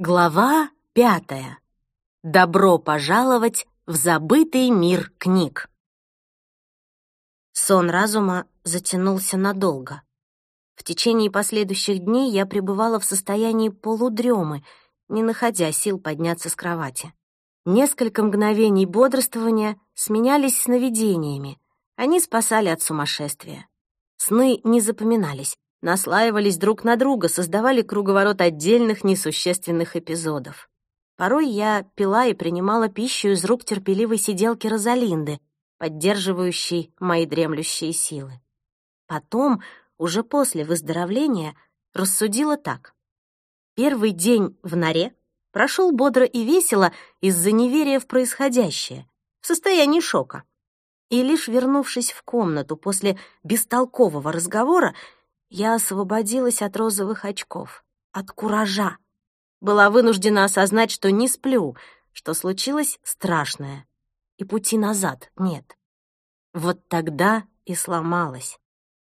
Глава 5. Добро пожаловать в забытый мир книг. Сон разума затянулся надолго. В течение последующих дней я пребывала в состоянии полудремы, не находя сил подняться с кровати. Несколько мгновений бодрствования сменялись сновидениями. Они спасали от сумасшествия. Сны не запоминались, наслаивались друг на друга, создавали круговорот отдельных несущественных эпизодов. Порой я пила и принимала пищу из рук терпеливой сиделки Розалинды, поддерживающей мои дремлющие силы. Потом, уже после выздоровления, рассудила так. Первый день в норе прошел бодро и весело из-за неверия в происходящее, в состоянии шока. И лишь вернувшись в комнату после бестолкового разговора, я освободилась от розовых очков, от куража. Была вынуждена осознать, что не сплю, что случилось страшное, и пути назад нет. Вот тогда и сломалась.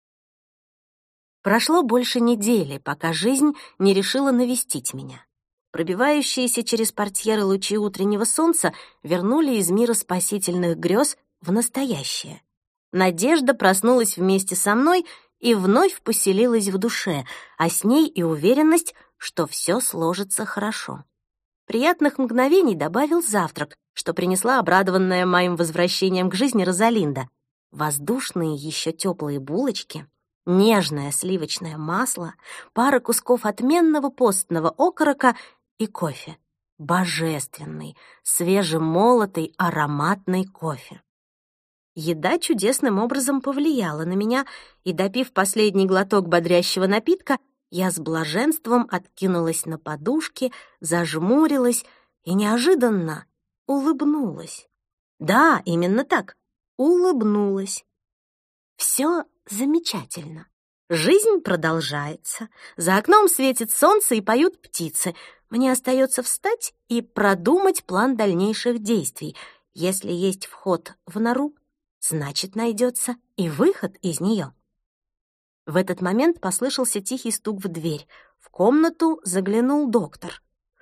Прошло больше недели, пока жизнь не решила навестить меня. Пробивающиеся через портьеры лучи утреннего солнца вернули из мира спасительных грез в настоящее. Надежда проснулась вместе со мной и вновь поселилась в душе, а с ней и уверенность, что все сложится хорошо. Приятных мгновений добавил завтрак, что принесла обрадованная моим возвращением к жизни Розалинда. Воздушные еще теплые булочки, нежное сливочное масло, пара кусков отменного постного окорока и кофе. Божественный, свежемолотый, ароматный кофе. Еда чудесным образом повлияла на меня, и, допив последний глоток бодрящего напитка, я с блаженством откинулась на подушке, зажмурилась и неожиданно улыбнулась. Да, именно так, улыбнулась. Все замечательно. Жизнь продолжается. За окном светит солнце и поют птицы. Мне остается встать и продумать план дальнейших действий. Если есть вход в нору, значит, найдется и выход из нее. В этот момент послышался тихий стук в дверь. В комнату заглянул доктор.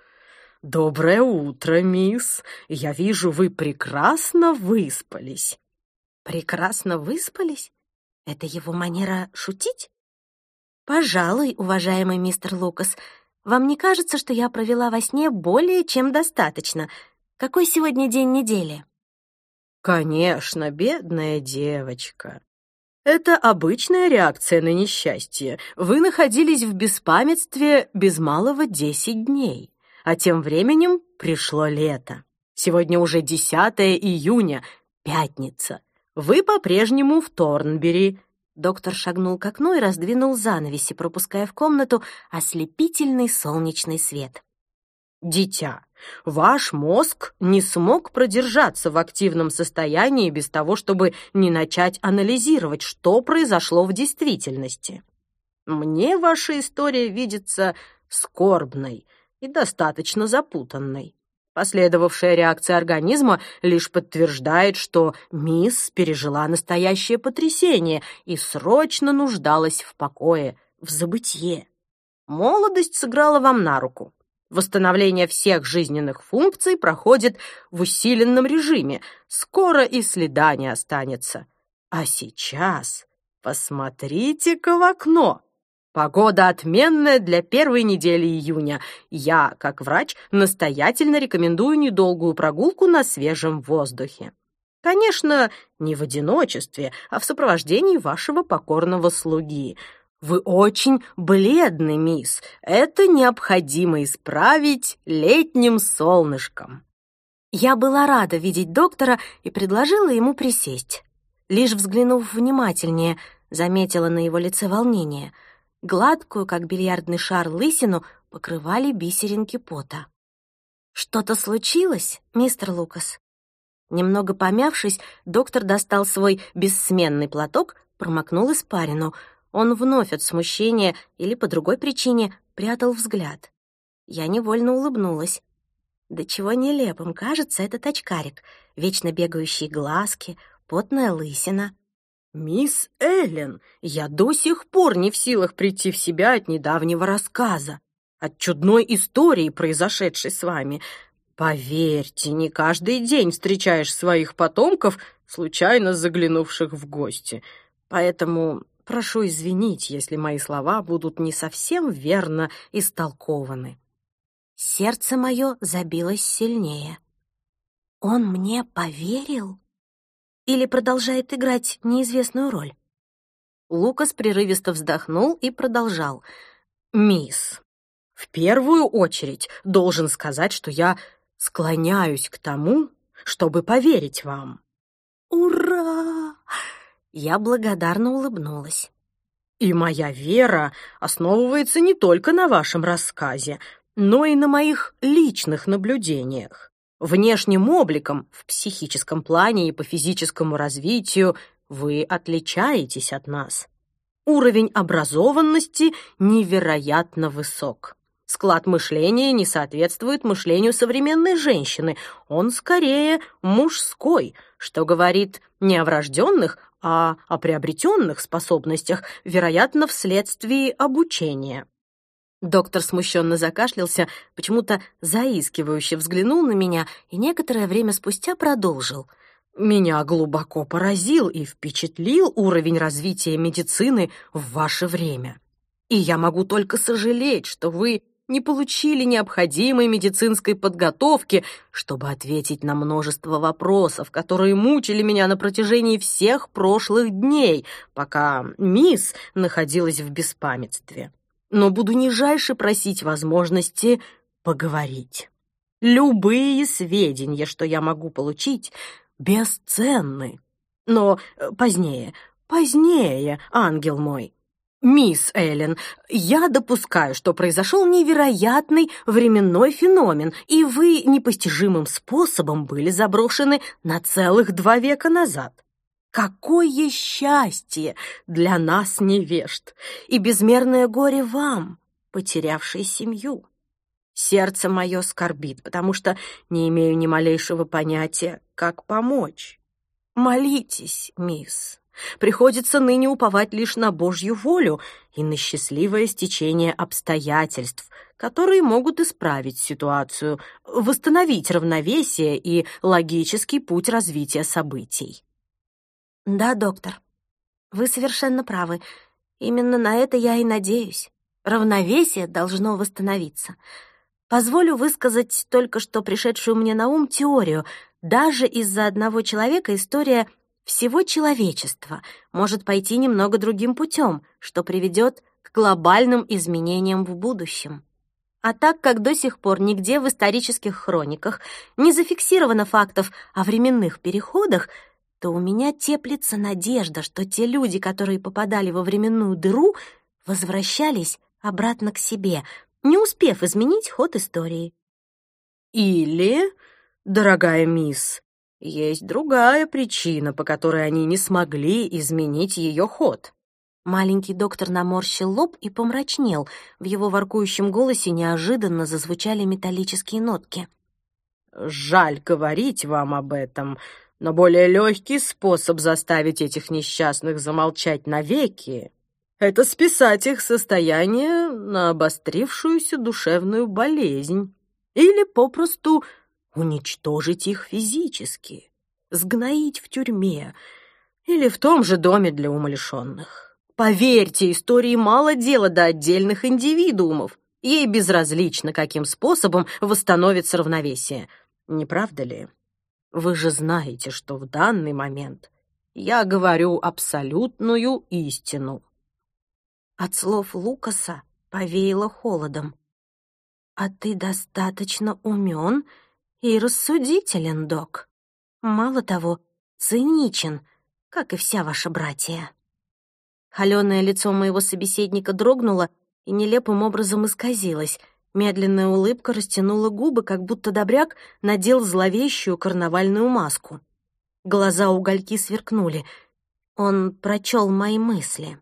«Доброе утро, мисс. Я вижу, вы прекрасно выспались». «Прекрасно выспались? Это его манера шутить?» «Пожалуй, уважаемый мистер Лукас, вам не кажется, что я провела во сне более чем достаточно? Какой сегодня день недели?» «Конечно, бедная девочка. Это обычная реакция на несчастье. Вы находились в беспамятстве без малого 10 дней, а тем временем пришло лето. Сегодня уже 10 июня, пятница. Вы по-прежнему в Торнбери». Доктор шагнул к окну и раздвинул занавеси, пропуская в комнату ослепительный солнечный свет. «Дитя, ваш мозг не смог продержаться в активном состоянии без того, чтобы не начать анализировать, что произошло в действительности. Мне ваша история видится скорбной и достаточно запутанной. Последовавшая реакция организма лишь подтверждает, что мисс пережила настоящее потрясение и срочно нуждалась в покое, в забытье. Молодость сыграла вам на руку. Восстановление всех жизненных функций проходит в усиленном режиме. Скоро и следа не останется. А сейчас посмотрите-ка в окно. Погода отменная для первой недели июня. Я, как врач, настоятельно рекомендую недолгую прогулку на свежем воздухе. Конечно, не в одиночестве, а в сопровождении вашего покорного слуги. Вы очень бледны, мисс. Это необходимо исправить летним солнышком». Я была рада видеть доктора и предложила ему присесть. Лишь взглянув внимательнее, заметила на его лице волнение. Гладкую, как бильярдный шар, лысину покрывали бисеринки пота. «Что-то случилось, мистер Лукас?» Немного помявшись, доктор достал свой бессменный платок, промокнул испарину. Он вновь от смущения или по другой причине прятал взгляд. Я невольно улыбнулась. До чего нелепым кажется этот очкарик, вечно бегающие глазки, потная лысина. «Мисс Эллен, я до сих пор не в силах прийти в себя от недавнего рассказа. от чудной истории, произошедшей с вами. Поверьте, не каждый день встречаешь своих потомков, случайно заглянувших в гости. Поэтому прошу извинить, если мои слова будут не совсем верно истолкованы». Сердце мое забилось сильнее. Он мне поверил? Или продолжает играть неизвестную роль? Лукас прерывисто вздохнул и продолжал. «Мисс, в первую очередь должен сказать, что я склоняюсь к тому, чтобы поверить вам». «Ура!» Я благодарно улыбнулась. «И моя вера основывается не только на вашем рассказе, но и на моих личных наблюдениях. Внешним обликом, в психическом плане и по физическому развитию вы отличаетесь от нас. Уровень образованности невероятно высок. Склад мышления не соответствует мышлению современной женщины. Он скорее мужской, что говорит не о врожденных, а о приобретенных способностях, вероятно, вследствие обучения». Доктор смущенно закашлялся, почему-то заискивающе взглянул на меня и некоторое время спустя продолжил. «Меня глубоко поразил и впечатлил уровень развития медицины в ваше время. И я могу только сожалеть, что вы не получили необходимой медицинской подготовки, чтобы ответить на множество вопросов, которые мучили меня на протяжении всех прошлых дней, пока мисс находилась в беспамятстве. Но буду нижайше просить возможности поговорить. Любые сведения, что я могу получить, бесценны. Но позднее, ангел мой. Мисс Эллен, я допускаю, что произошел невероятный временной феномен, и вы непостижимым способом были заброшены на целых 2 века назад. Какое счастье для нас, невежд, и безмерное горе вам, потерявшей семью. Сердце мое скорбит, потому что не имею ни малейшего понятия, как помочь. Молитесь, мисс. Приходится ныне уповать лишь на Божью волю и на счастливое стечение обстоятельств, которые могут исправить ситуацию, восстановить равновесие и логический путь развития событий. Да, доктор, вы совершенно правы. Именно на это я и надеюсь. Равновесие должно восстановиться. Позволю высказать только что пришедшую мне на ум теорию. Даже из-за одного человека история всего человечества может пойти немного другим путем, что приведет к глобальным изменениям в будущем. А так как до сих пор нигде в исторических хрониках не зафиксировано фактов о временных переходах, то у меня теплится надежда, что те люди, которые попадали во временную дыру, возвращались обратно к себе, не успев изменить ход истории. Или, дорогая мисс, есть другая причина, по которой они не смогли изменить ее ход. Маленький доктор наморщил лоб и помрачнел. В его воркующем голосе неожиданно зазвучали металлические нотки. «Жаль говорить вам об этом, но более легкий способ заставить этих несчастных замолчать навеки — это списать их состояние на обострившуюся душевную болезнь или попросту уничтожить их физически, сгноить в тюрьме или в том же доме для умалишенных. Поверьте, истории мало дела до отдельных индивидуумов. Ей безразлично, каким способом восстановится равновесие. Не правда ли? Вы же знаете, что в данный момент я говорю абсолютную истину». От слов Лукаса повеяло холодом. «А ты достаточно умен и рассудителен, док. Мало того, циничен, как и вся ваша братья». Холёное лицо моего собеседника дрогнуло и нелепым образом исказилось. Медленная улыбка растянула губы, как будто добряк надел зловещую карнавальную маску. Глаза угольки сверкнули. Он прочел мои мысли.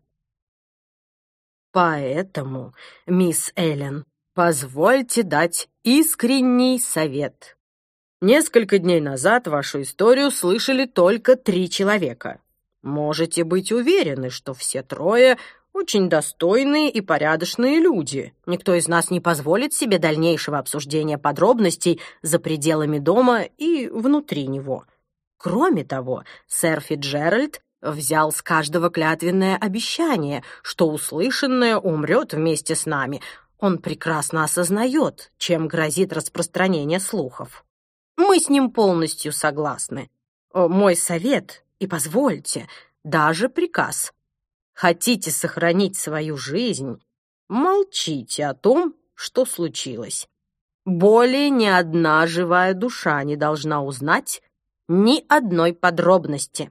«Поэтому, мисс Эллен, позвольте дать искренний совет. Несколько дней назад вашу историю слышали только 3 человека. Можете быть уверены, что все 3 очень достойные и порядочные люди. Никто из нас не позволит себе дальнейшего обсуждения подробностей за пределами дома и внутри него. Кроме того, сэр Фицджеральд взял с каждого клятвенное обещание, что услышанное умрет вместе с нами. Он прекрасно осознает, чем грозит распространение слухов. Мы с ним полностью согласны. Мой совет, и позвольте, даже приказ. Хотите сохранить свою жизнь? Молчите о том, что случилось. Более ни одна живая душа не должна узнать ни одной подробности.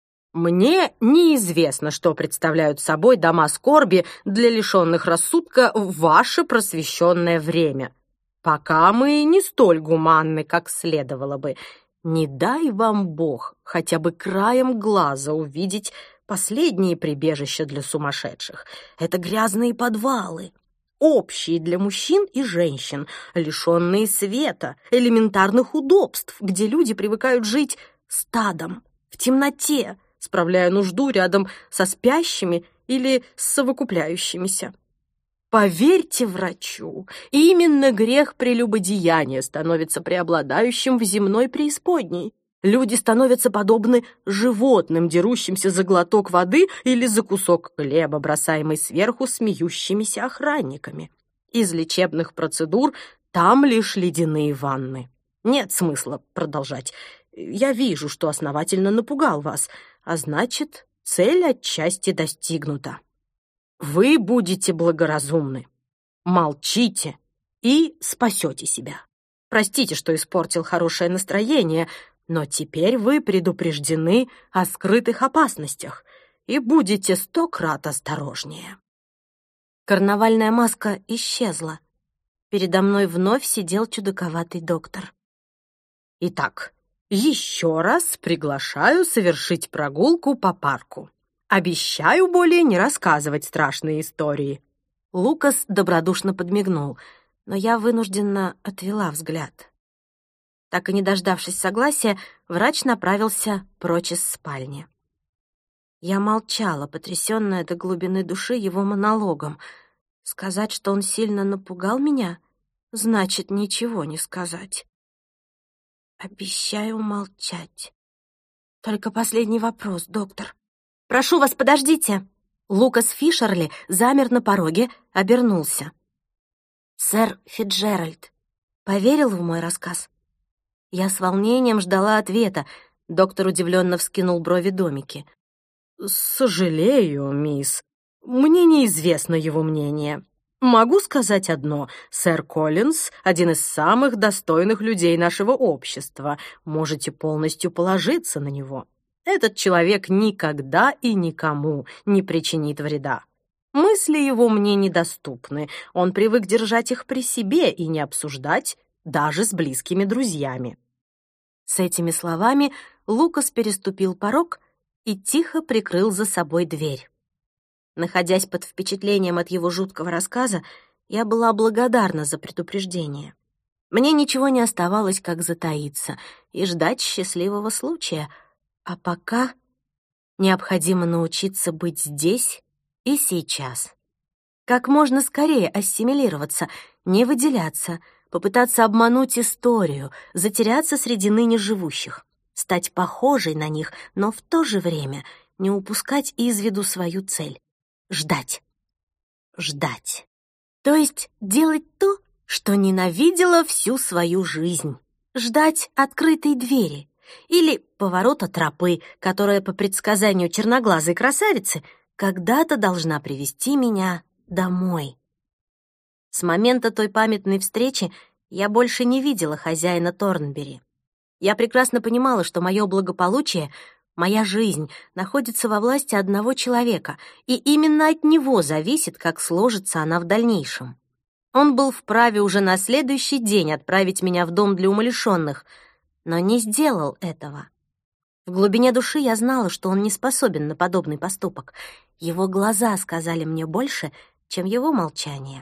Мне неизвестно, что представляют собой дома скорби для лишенных рассудка в ваше просвещенное время. Пока мы не столь гуманны, как следовало бы. Не дай вам Бог хотя бы краем глаза увидеть последние прибежища для сумасшедших. Это грязные подвалы, общие для мужчин и женщин, лишенные света, элементарных удобств, где люди привыкают жить стадом, в темноте, справляя нужду рядом со спящими или с совокупляющимися. Поверьте врачу, именно грех прелюбодеяния становится преобладающим в земной преисподней. Люди становятся подобны животным, дерущимся за глоток воды или за кусок хлеба, бросаемый сверху смеющимися охранниками. Из лечебных процедур там лишь ледяные ванны. Нет смысла продолжать. Я вижу, что основательно напугал вас, а значит, цель отчасти достигнута. Вы будете благоразумны, молчите и спасете себя. Простите, что испортил хорошее настроение, но теперь вы предупреждены о скрытых опасностях и будете 100 крат осторожнее. Карнавальная маска исчезла. Передо мной вновь сидел чудаковатый доктор. Итак, еще раз приглашаю совершить прогулку по парку. Обещаю более не рассказывать страшные истории». Лукас добродушно подмигнул, но я вынужденно отвела взгляд. Так и не дождавшись согласия, врач направился прочь из спальни. Я молчала, потрясённая до глубины души его монологом. Сказать, что он сильно напугал меня, значит ничего не сказать. Обещаю молчать. Только последний вопрос, доктор. «Прошу вас, подождите!» Лукас Фишерли замер на пороге, обернулся. «Сэр Фицджеральд поверил в мой рассказ?» Я с волнением ждала ответа. Доктор удивленно вскинул брови домики. «Сожалею, мисс, мне неизвестно его мнение. Могу сказать одно. Сэр Коллинз — один из самых достойных людей нашего общества. Можете полностью положиться на него. Этот человек никогда и никому не причинит вреда. Мысли его мне недоступны. Он привык держать их при себе и не обсуждать даже с близкими друзьями». С этими словами Лукас переступил порог и тихо прикрыл за собой дверь. Находясь под впечатлением от его жуткого рассказа, я была благодарна за предупреждение. Мне ничего не оставалось, как затаиться и ждать счастливого случая. А пока необходимо научиться быть здесь и сейчас. Как можно скорее ассимилироваться, не выделяться, попытаться обмануть историю, затеряться среди ныне живущих, стать похожей на них, но в то же время не упускать из виду свою цель — ждать. Ждать. То есть делать то, что ненавидела всю свою жизнь. Ждать открытой двери или поворота тропы, которая, по предсказанию черноглазой красавицы, когда-то должна привести меня домой. С момента той памятной встречи я больше не видела хозяина Торнберри. Я прекрасно понимала, что мое благополучие, моя жизнь находится во власти одного человека, и именно от него зависит, как сложится она в дальнейшем. Он был вправе уже на следующий день отправить меня в дом для умалишенных, но не сделал этого. В глубине души я знала, что он не способен на подобный поступок. Его глаза сказали мне больше, чем его молчание.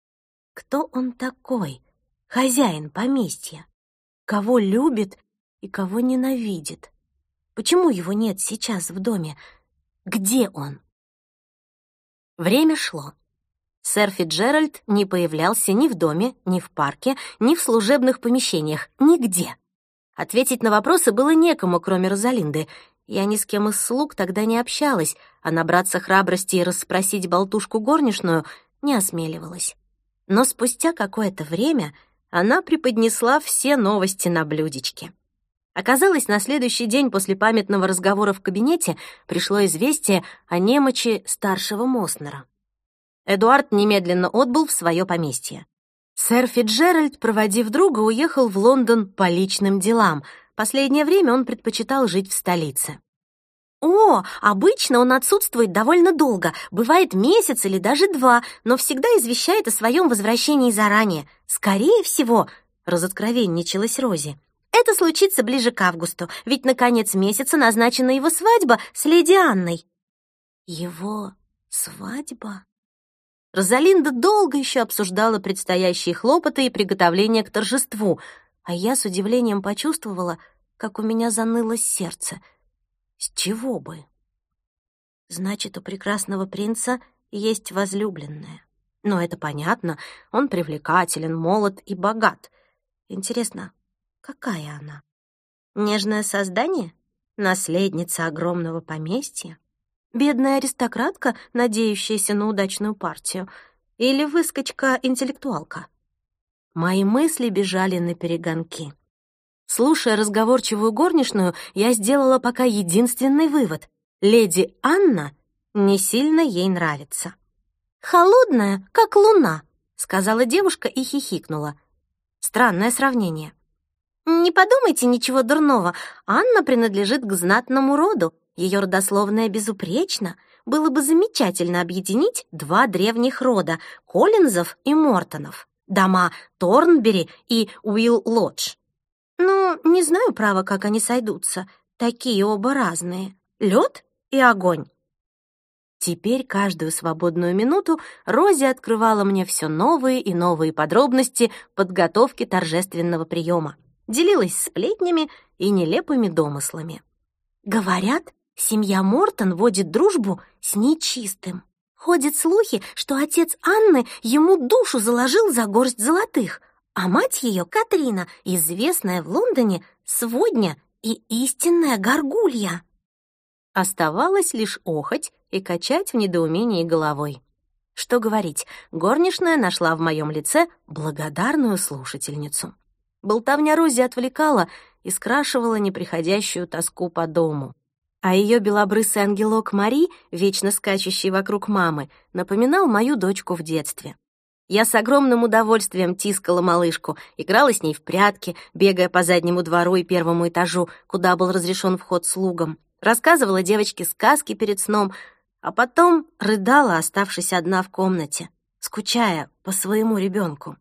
Кто он такой, хозяин поместья? Кого любит и кого ненавидит? Почему его нет сейчас в доме? Где он? Время шло. Сэр Фицджеральд не появлялся ни в доме, ни в парке, ни в служебных помещениях, нигде. Ответить на вопросы было некому, кроме Розалинды. Я ни с кем из слуг тогда не общалась, а набраться храбрости и расспросить болтушку горничную не осмеливалась. Но спустя какое-то время она преподнесла все новости на блюдечке. Оказалось, на следующий день после памятного разговора в кабинете пришло известие о немочи старшего Моснера. Эдуард немедленно отбыл в свое поместье. Сэр Фицджеральд, проводив друга, уехал в Лондон по личным делам. Последнее время он предпочитал жить в столице. «О, обычно он отсутствует довольно долго, бывает месяц или даже 2, но всегда извещает о своем возвращении заранее. Скорее всего», — разоткровенничалась Рози, «это случится ближе к августу, ведь на конец месяца назначена его свадьба с леди Анной». «Его свадьба?» Розалинда долго еще обсуждала предстоящие хлопоты и приготовления к торжеству, а я с удивлением почувствовала, как у меня заныло сердце. С чего бы? Значит, у прекрасного принца есть возлюбленная. Но это понятно, он привлекателен, молод и богат. Интересно, какая она? Нежное создание? Наследница огромного поместья? Бедная аристократка, надеющаяся на удачную партию? Или выскочка-интеллектуалка? Мои мысли бежали наперегонки. Слушая разговорчивую горничную, я сделала пока единственный вывод. Леди Анна не сильно ей нравится. «Холодная, как луна», — сказала девушка и хихикнула. Странное сравнение. «Не подумайте ничего дурного. Анна принадлежит к знатному роду. Ее родословная безупречна. Было бы замечательно объединить 2 древних рода — Коллинзов и Мортонов, дома Торнбери и Уилл-Лодж. Ну, не знаю, право, как они сойдутся. Такие оба разные. Лед и огонь». Теперь каждую свободную минуту Рози открывала мне все новые и новые подробности подготовки торжественного приема, делилась сплетнями и нелепыми домыслами. «Говорят, семья Мортон водит дружбу с нечистым. Ходят слухи, что отец Анны ему душу заложил за горсть золотых, а мать ее, Катрина, известная в Лондоне сводня и истинная горгулья». Оставалось лишь охать и качать в недоумении головой. Что говорить, горничная нашла в моем лице благодарную слушательницу. Болтовня Рози отвлекала и скрашивала неприходящую тоску по дому. А ее белобрысый ангелок Мари, вечно скачущий вокруг мамы, напоминал мою дочку в детстве. Я с огромным удовольствием тискала малышку, играла с ней в прятки, бегая по заднему двору и первому этажу, куда был разрешен вход слугам, рассказывала девочке сказки перед сном, а потом рыдала, оставшись одна в комнате, скучая по своему ребенку.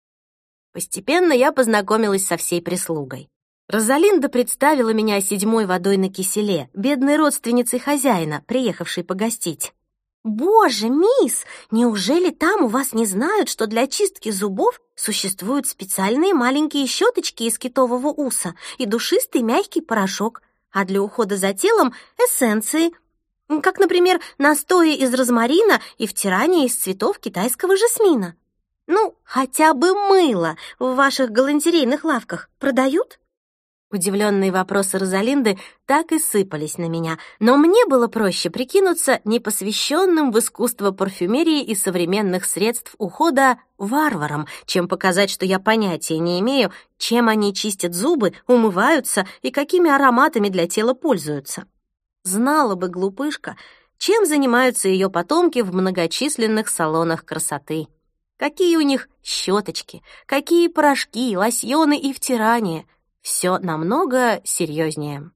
Постепенно я познакомилась со всей прислугой. Розалинда представила меня 7-й водой на киселе, бедной родственницей хозяина, приехавшей погостить. «Боже, мисс, неужели там у вас не знают, что для чистки зубов существуют специальные маленькие щеточки из китового уса и душистый мягкий порошок, а для ухода за телом — эссенции, как, например, настои из розмарина и втирание из цветов китайского жасмина? Ну, хотя бы мыло в ваших галантерейных лавках продают?» Удивленные вопросы Розалинды так и сыпались на меня, но мне было проще прикинуться непосвященным в искусство парфюмерии и современных средств ухода варваром, чем показать, что я понятия не имею, чем они чистят зубы, умываются и какими ароматами для тела пользуются. Знала бы глупышка, чем занимаются ее потомки в многочисленных салонах красоты. Какие у них щеточки, какие порошки, лосьоны и втирания. Все намного серьезнее.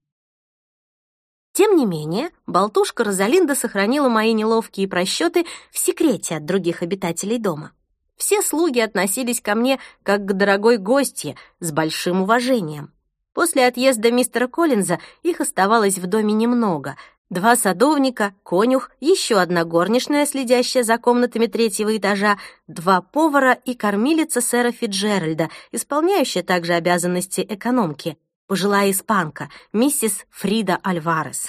Тем не менее, болтушка Розалинда сохранила мои неловкие просчеты в секрете от других обитателей дома. Все слуги относились ко мне как к дорогой гостье, с большим уважением. После отъезда мистера Коллинза их оставалось в доме немного. 2 садовника, конюх, еще 1 горничная, следящая за комнатами 3-го этажа, 2 повара и кормилица сэра Фицджеральда, исполняющая также обязанности экономки, пожилая испанка, миссис Фрида Альварес.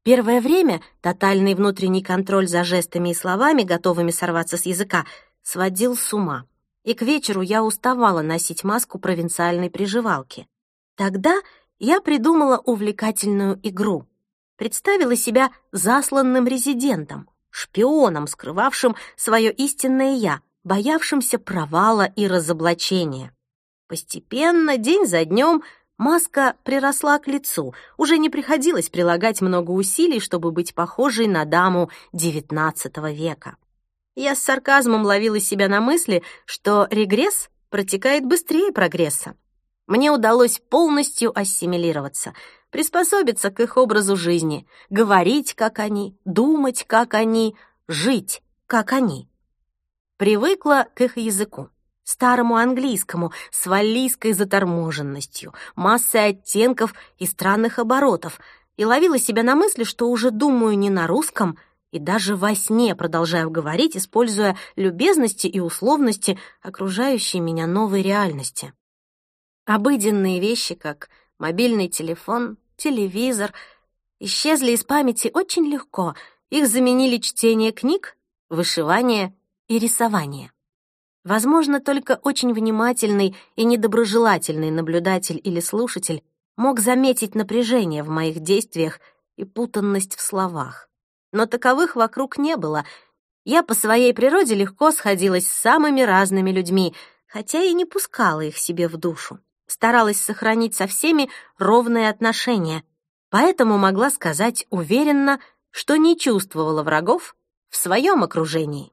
Первое время тотальный внутренний контроль за жестами и словами, готовыми сорваться с языка, сводил с ума. И к вечеру я уставала носить маску провинциальной приживалки. Тогда я придумала увлекательную игру. Представила себя засланным резидентом, шпионом, скрывавшим свое истинное «я», боявшимся провала и разоблачения. Постепенно, день за днем, маска приросла к лицу. Уже не приходилось прилагать много усилий, чтобы быть похожей на даму XIX века. Я с сарказмом ловила себя на мысли, что регресс протекает быстрее прогресса. Мне удалось полностью ассимилироваться, приспособиться к их образу жизни, говорить, как они, думать, как они, жить, как они. Привыкла к их языку, старому английскому, с валлийской заторможенностью, массой оттенков и странных оборотов, и ловила себя на мысли, что уже думаю не на русском, и даже во сне продолжаю говорить, используя любезности и условности окружающей меня новой реальности. Обыденные вещи, как мобильный телефон, телевизор, исчезли из памяти очень легко. Их заменили чтение книг, вышивание и рисование. Возможно, только очень внимательный и недоброжелательный наблюдатель или слушатель мог заметить напряжение в моих действиях и путанность в словах. Но таковых вокруг не было. Я по своей природе легко сходилась с самыми разными людьми, хотя и не пускала их себе в душу. Старалась сохранить со всеми ровные отношения, поэтому могла сказать уверенно, что не чувствовала врагов в своем окружении.